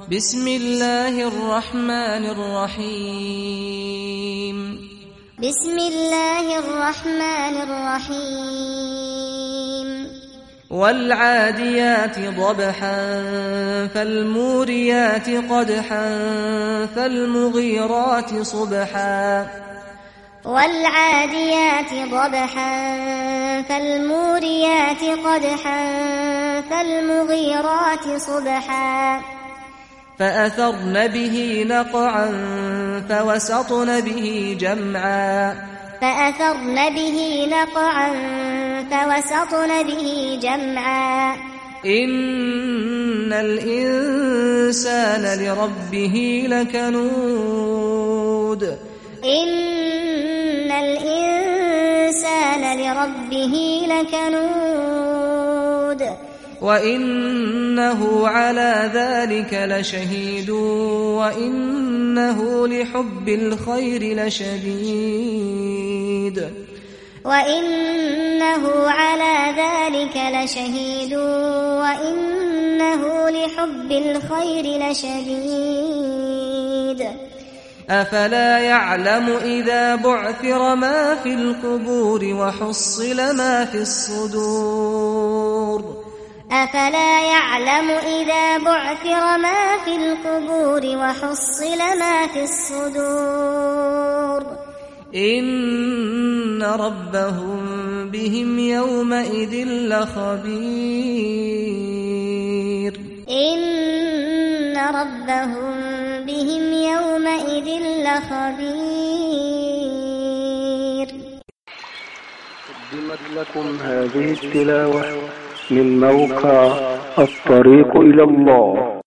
بسم الله الرحمن الرحيم بسم الله الرحمن الرحيم والعاديات ضبحا فالموريات قدحا فالمغيرات صبحا والعاديات ضبحا فالموريات قدحا فالمغيرات صبحا فأثرن به نقعا فوسطن به جمعا فأثرن به نقعا فوسطن به جمعا إن الإنسان لربه لكنود إن الإنسان لربه لكنود وإنه على ذلك لشهيد وإنه لحب الخير لشديد وإنه على ذلك لشهيد وإنه لحب الخير لشديد أفلا يعلم إذا بعثر ما في القبور وحصل ما في الصدور أفلا يعلم إذا بعثر ما في القبور وحصل ما في الصدور إن ربهم بهم يومئذ لخبير إن ربهم بهم يومئذ لخبير. قدمت لكم هذه التلاوة من موقع الطريق إلى الله.